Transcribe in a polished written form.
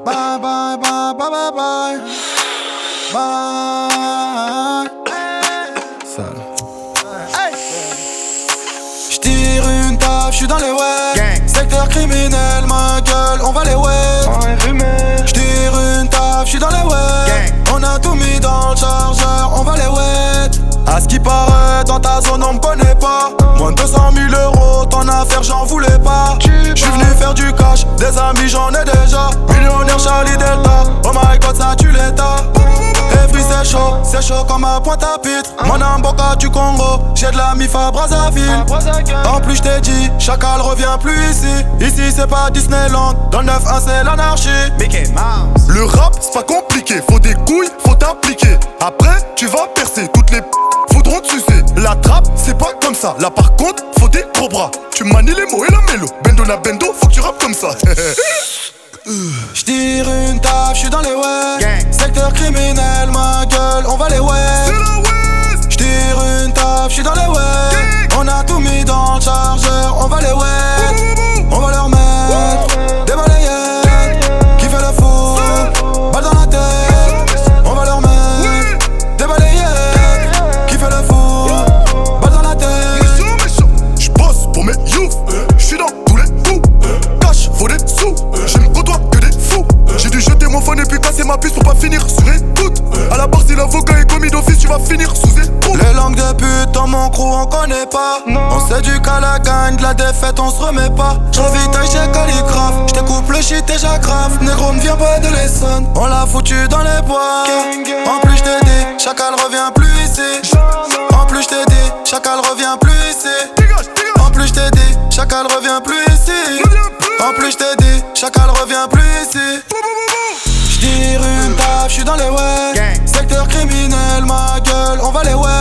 Bye bye bye bye bye bye. Bye. Sale. J'tire une taf, j'suis dans les web. Secteur criminel, ma gueule, on va les web. J'tire une taf, j'suis dans les web. On a tout mis dans le chargeur, on va les web. À ce qui paraît, dans ta zone on me connaît pas. Moins de 200 000 euros, ton affaire j'en voulais pas. J'suis venu faire du cash, des amis j'en ai déjà. Millionnaire Charlie Delta, oh my god ça tue l'état. Every c'est chaud comme à Pointe-à-Pitre. Mon Amboka du Congo, j'ai de la mif à Brazzaville. En plus j't'ai dit, Chacal revient plus ici. Ici c'est pas Disneyland, dans le 9-1 c'est l'anarchie. Mickey Mouse. Le rap c'est pas compliqué, faut des couilles, faut t'appliquer. Après tu vas percer, toutes les voudront te sucer. La trappe c'est pas comme ça, là par contre faut des gros bras. Tu manies les mots et la mélo, bendo na bendo, faut que tu rappes comme ça. J'tire une taf, j'suis dans les web. Secteur criminel, ma gueule, on va les web. J'tire une taf, j'suis dans les web. On a tout mis dans le chargeur, on va les web. On va leur mettre des balayettes. Qui fait le fou, balle dans la tête. On va leur mettre des balayettes. Qui fait le fou, balle dans la tête. J'bosse pour mes youths, j'suis dans tous les coups. Cash, faut des sous, je ne côtoie que des fous. J'ai dû jeter mon phone et puis casser ma puce pour pas finir sur écoute. À la barre si l'avocat est commis d'office, tu vas finir sous écoute. Les langues de pute dans mon crew on connaît pas. On s'éduque à la gagne, de la défaite on se remet pas. J'ravitaille chez Calligraphe, j't'écoupe le shit et j'aggrave. Négro ne vient pas de l'Essonne, on l'a foutu dans les bois. En plus j't'ai dit, Chacal revient plus ici. En plus j't'ai dit, Chacal revient plus ici. En plus j't'ai dit, Chacal revient plus ici. En plus j't'ai dit, Chacal revient plus ici. J'tire une taf, j'suis dans les web. Secteur criminel, ma gueule, on va les web.